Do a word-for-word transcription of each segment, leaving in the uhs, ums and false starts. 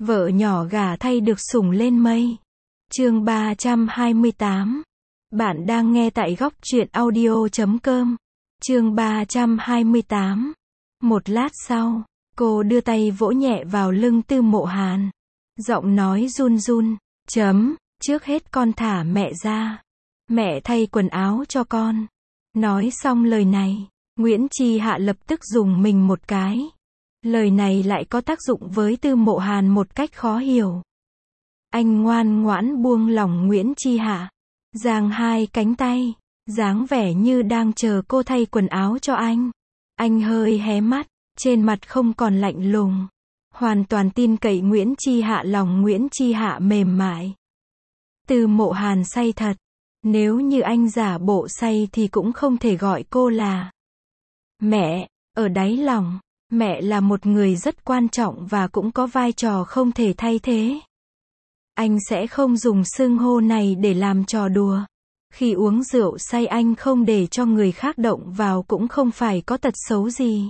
Vợ nhỏ gả thay được sủng lên mây. Chương ba trăm hai mươi tám. Bạn đang nghe tại góc truyện audio chấm com. Chương ba trăm hai mươi tám. Một lát sau, cô đưa tay vỗ nhẹ vào lưng Tư Mộ Hàn. Giọng nói run run, chấm, trước hết con thả mẹ ra. Mẹ thay quần áo cho con. Nói xong lời này, Nguyễn Chi Hạ lập tức dùng mình một cái. Lời này lại có tác dụng với Tư Mộ Hàn một cách khó hiểu. Anh ngoan ngoãn buông lỏng Nguyễn Chi Hạ, giang hai cánh tay, dáng vẻ như đang chờ cô thay quần áo cho anh. Anh hơi hé mắt, trên mặt không còn lạnh lùng, hoàn toàn tin cậy Nguyễn Chi Hạ. Lòng Nguyễn Chi Hạ mềm mại. Tư Mộ Hàn say thật, nếu như anh giả bộ say thì cũng không thể gọi cô là mẹ. Ở đáy lòng, mẹ là một người rất quan trọng và cũng có vai trò không thể thay thế. Anh sẽ không dùng xưng hô này để làm trò đùa. Khi uống rượu say anh không để cho người khác động vào cũng không phải có tật xấu gì.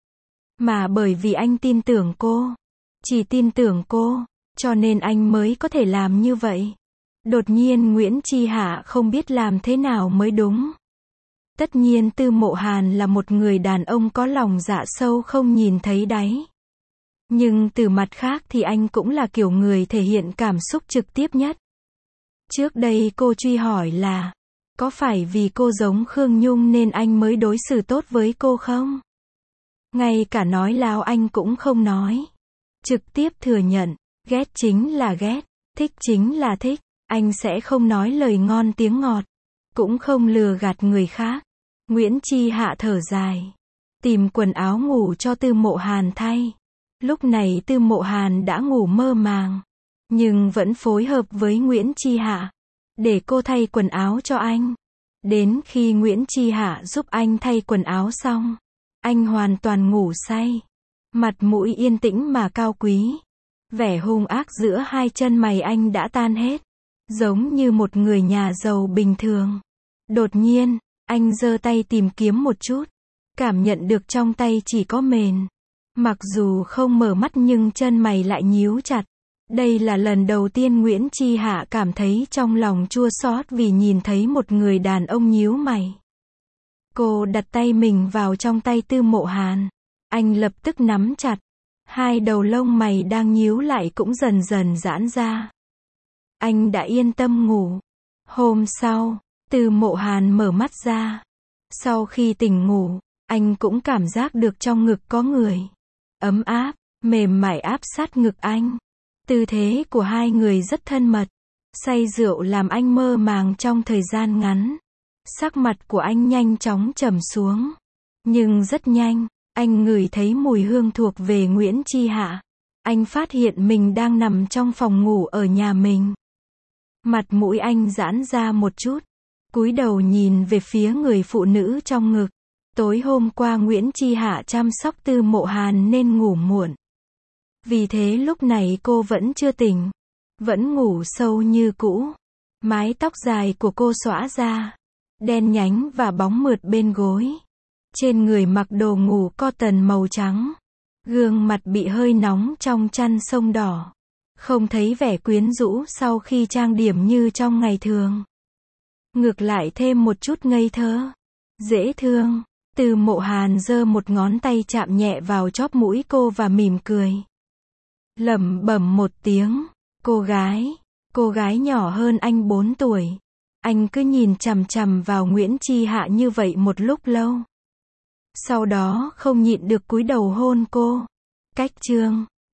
Mà bởi vì anh tin tưởng cô. Chỉ tin tưởng cô, cho nên anh mới có thể làm như vậy. Đột nhiên Nguyễn Chi Hạ không biết làm thế nào mới đúng. Tất nhiên Tư Mộ Hàn là một người đàn ông có lòng dạ sâu không nhìn thấy đáy. Nhưng từ mặt khác thì anh cũng là kiểu người thể hiện cảm xúc trực tiếp nhất. Trước đây cô truy hỏi là, có phải vì cô giống Khương Nhung nên anh mới đối xử tốt với cô không? Ngay cả nói láo anh cũng không nói. Trực tiếp thừa nhận, ghét chính là ghét, thích chính là thích. Anh sẽ không nói lời ngon tiếng ngọt, cũng không lừa gạt người khác. Nguyễn Chi Hạ thở dài, tìm quần áo ngủ cho Tư Mộ Hàn thay. Lúc này Tư Mộ Hàn đã ngủ mơ màng, nhưng vẫn phối hợp với Nguyễn Chi Hạ, để cô thay quần áo cho anh. Đến khi Nguyễn Chi Hạ giúp anh thay quần áo xong, anh hoàn toàn ngủ say. Mặt mũi yên tĩnh mà cao quý. Vẻ hung ác giữa hai chân mày anh đã tan hết. Giống như một người nhà giàu bình thường. Đột nhiên, anh giơ tay tìm kiếm một chút. Cảm nhận được trong tay chỉ có mền. Mặc dù không mở mắt nhưng chân mày lại nhíu chặt. Đây là lần đầu tiên Nguyễn Chi Hạ cảm thấy trong lòng chua xót vì nhìn thấy một người đàn ông nhíu mày. Cô đặt tay mình vào trong tay Tư Mộ Hàn. Anh lập tức nắm chặt. Hai đầu lông mày đang nhíu lại cũng dần dần giãn ra. Anh đã yên tâm ngủ. Hôm sau, Tư Mộ Hàn mở mắt ra. Sau khi tỉnh ngủ, anh cũng cảm giác được trong ngực có người. Ấm áp, mềm mại áp sát ngực anh. Tư thế của hai người rất thân mật. Say rượu làm anh mơ màng trong thời gian ngắn. Sắc mặt của anh nhanh chóng trầm xuống. Nhưng rất nhanh, anh ngửi thấy mùi hương thuộc về Nguyễn Chi Hạ. Anh phát hiện mình đang nằm trong phòng ngủ ở nhà mình. Mặt mũi anh giãn ra một chút, cúi đầu nhìn về phía người phụ nữ trong ngực. Tối hôm qua Nguyễn Chi Hạ chăm sóc Tư Mộ Hàn nên ngủ muộn. Vì thế lúc này cô vẫn chưa tỉnh, vẫn ngủ sâu như cũ. Mái tóc dài của cô xõa ra, đen nhánh và bóng mượt bên gối. Trên người mặc đồ ngủ cotton màu trắng. Gương mặt bị hơi nóng trong chăn sông đỏ. Không thấy vẻ quyến rũ sau khi trang điểm như trong ngày thường. Ngược lại thêm một chút ngây thơ, dễ thương. Tư Mộ Hàn giơ một ngón tay chạm nhẹ vào chóp mũi cô và mỉm cười. Lẩm bẩm một tiếng, cô gái, cô gái nhỏ hơn anh bốn tuổi. Anh cứ nhìn chằm chằm vào Nguyễn Chi Hạ như vậy một lúc lâu. Sau đó không nhịn được cúi đầu hôn cô. Cách chương